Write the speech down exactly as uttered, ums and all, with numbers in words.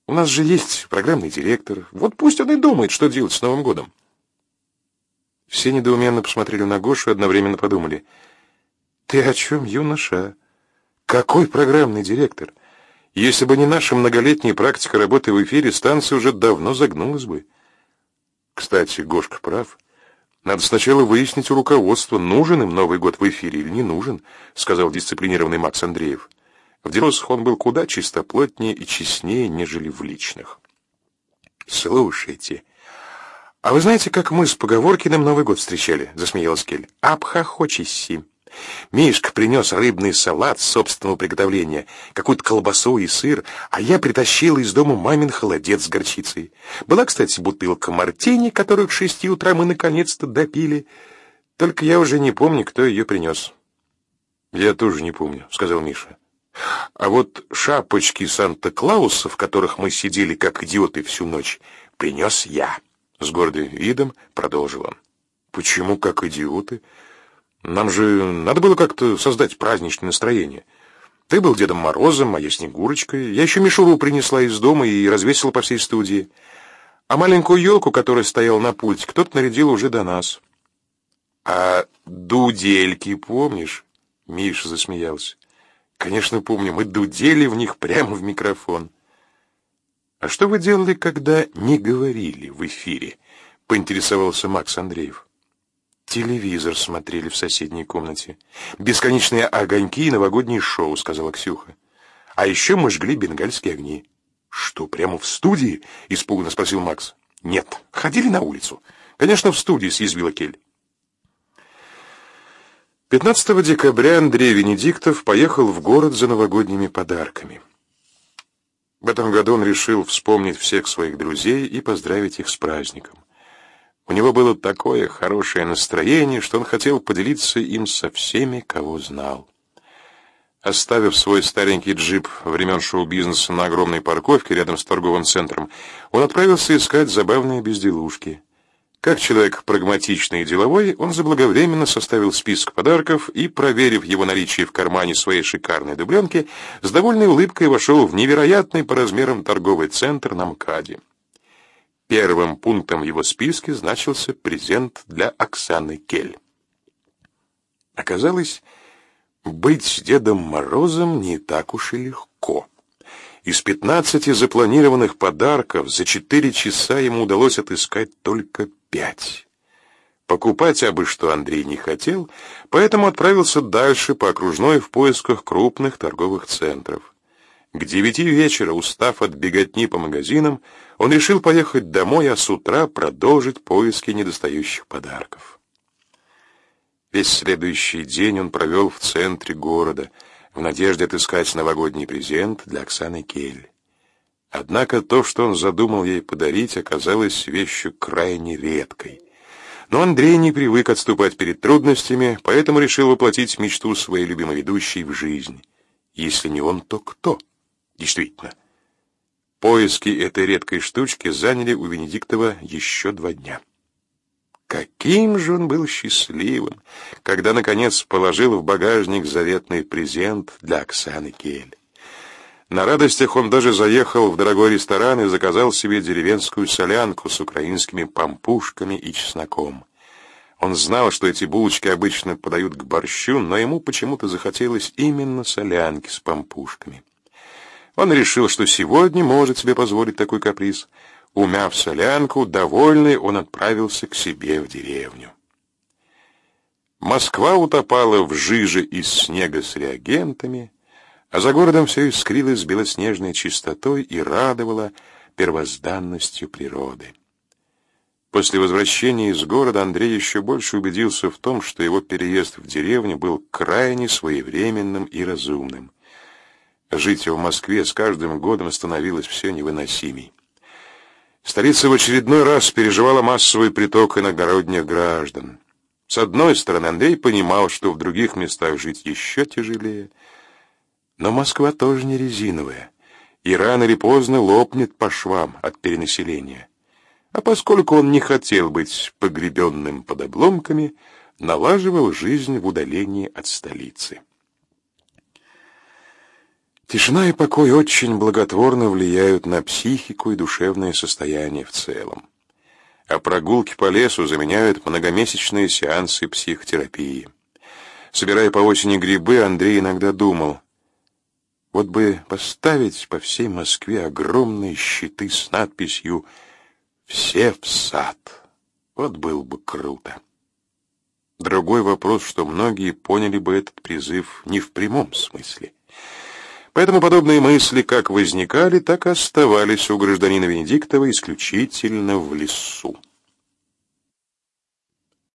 У нас же есть программный директор. Вот пусть он и думает, что делать с Новым годом. Все недоуменно посмотрели на Гошу и одновременно подумали: ты о чем, юноша? Какой программный директор? Если бы не наша многолетняя практика работы в эфире, станция уже давно загнулась бы. Кстати, Гошка прав. Надо сначала выяснить у руководства, нужен им Новый год в эфире или не нужен, сказал дисциплинированный Макс Андреев. В делах он был куда чистоплотнее и честнее, нежели в личных. Слушайте, а вы знаете, как мы с Поговоркиным Новый год встречали? Засмеялась Кель. Обхохочись. Мишка принес рыбный салат собственного приготовления, какую-то колбасу и сыр, а я притащила из дома мамин холодец с горчицей. Была, кстати, бутылка мартини, которую к шести утра мы наконец-то допили. Только я уже не помню, кто ее принес. Я тоже не помню, сказал Миша. А вот шапочки Санта-Клауса, в которых мы сидели как идиоты всю ночь, принес я. С гордым видом продолжил он. Почему как идиоты? Нам же надо было как-то создать праздничное настроение. Ты был Дедом Морозом, а я Снегурочкой. Я еще мишуру принесла из дома и развесила по всей студии. А маленькую елку, которая стояла на пульте, кто-то нарядил уже до нас. А дудельки помнишь? Миша засмеялся. Конечно, помню, мы дудели в них прямо в микрофон. А что вы делали, когда не говорили в эфире? Поинтересовался Макс Андреев. Телевизор смотрели в соседней комнате. Бесконечные огоньки и новогоднее шоу, сказала Ксюха. А еще мы жгли бенгальские огни. Что, прямо в студии? Испуганно спросил Макс. Нет, ходили на улицу. Конечно, в студии, съязвила Кель. пятнадцатого декабря Андрей Венедиктов поехал в город за новогодними подарками. В этом году он решил вспомнить всех своих друзей и поздравить их с праздником. У него было такое хорошее настроение, что он хотел поделиться им со всеми, кого знал. Оставив свой старенький джип времен шоу-бизнеса на огромной парковке рядом с торговым центром, он отправился искать забавные безделушки. Как человек прагматичный и деловой, он заблаговременно составил список подарков и, проверив его наличие в кармане своей шикарной дубленки, с довольной улыбкой вошел в невероятный по размерам торговый центр на МКАДе. Первым пунктом в его списке значился презент для Оксаны Кель. Оказалось, быть Дедом Морозом не так уж и легко. Из пятнадцати запланированных подарков за четыре часа ему удалось отыскать только пять. Покупать абы что Андрей не хотел, поэтому отправился дальше по окружной в поисках крупных торговых центров. К девяти вечера, устав от беготни по магазинам, он решил поехать домой, а с утра продолжить поиски недостающих подарков. Весь следующий день он провел в центре города, в надежде отыскать новогодний презент для Оксаны Кель. Однако то, что он задумал ей подарить, оказалось вещью крайне редкой. Но Андрей не привык отступать перед трудностями, поэтому решил воплотить мечту своей любимой ведущей в жизнь. Если не он, то кто? Действительно, поиски этой редкой штучки заняли у Венедиктова еще два дня. Каким же он был счастливым, когда, наконец, положил в багажник заветный презент для Оксаны Кель. На радостях он даже заехал в дорогой ресторан и заказал себе деревенскую солянку с украинскими пампушками и чесноком. Он знал, что эти булочки обычно подают к борщу, но ему почему-то захотелось именно солянки с пампушками. Он решил, что сегодня может себе позволить такой каприз. Умяв солянку, довольный, он отправился к себе в деревню. Москва утопала в жиже из снега с реагентами, а за городом все искрилось белоснежной чистотой и радовало первозданностью природы. После возвращения из города Андрей еще больше убедился в том, что его переезд в деревню был крайне своевременным и разумным. Жить в Москве с каждым годом становилось все невыносимей. Столица в очередной раз переживала массовый приток иногородних граждан. С одной стороны, Андрей понимал, что в других местах жить еще тяжелее, но Москва тоже не резиновая, и рано или поздно лопнет по швам от перенаселения. А поскольку он не хотел быть погребенным под обломками, налаживал жизнь в удалении от столицы. Тишина и покой очень благотворно влияют на психику и душевное состояние в целом. А прогулки по лесу заменяют многомесячные сеансы психотерапии. Собирая по осени грибы, Андрей иногда думал: вот бы поставить по всей Москве огромные щиты с надписью «Все в сад». Вот было бы круто. Другой вопрос, что многие поняли бы этот призыв не в прямом смысле. Поэтому подобные мысли как возникали, так и оставались у гражданина Венедиктова исключительно в лесу.